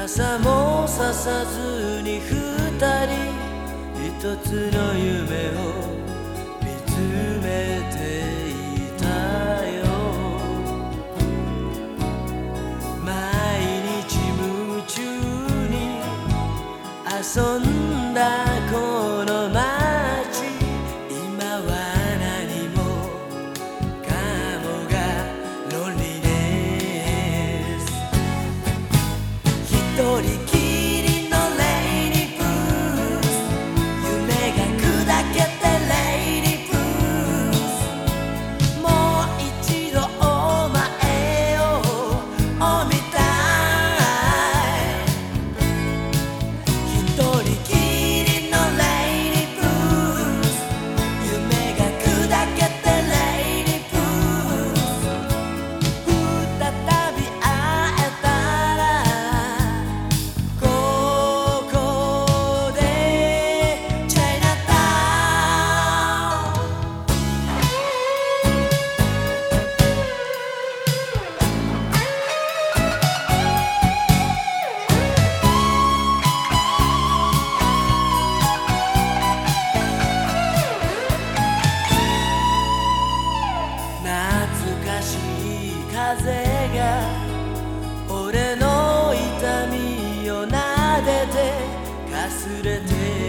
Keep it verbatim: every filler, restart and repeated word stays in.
傘もささずに二人一つの夢を見つめていたよ。毎日夢中に遊んだこの街、今は何もかもがロンリネス。一人きりのレイニーブルース、夢が砕けてレイニーブルース。もう一度お前を見たい。一人きりのレイニーブルース、夢が砕けてレイニーブルース。再び会えたらここでチャイナタウン。懐かしい風が俺の痛みを撫でてかすれて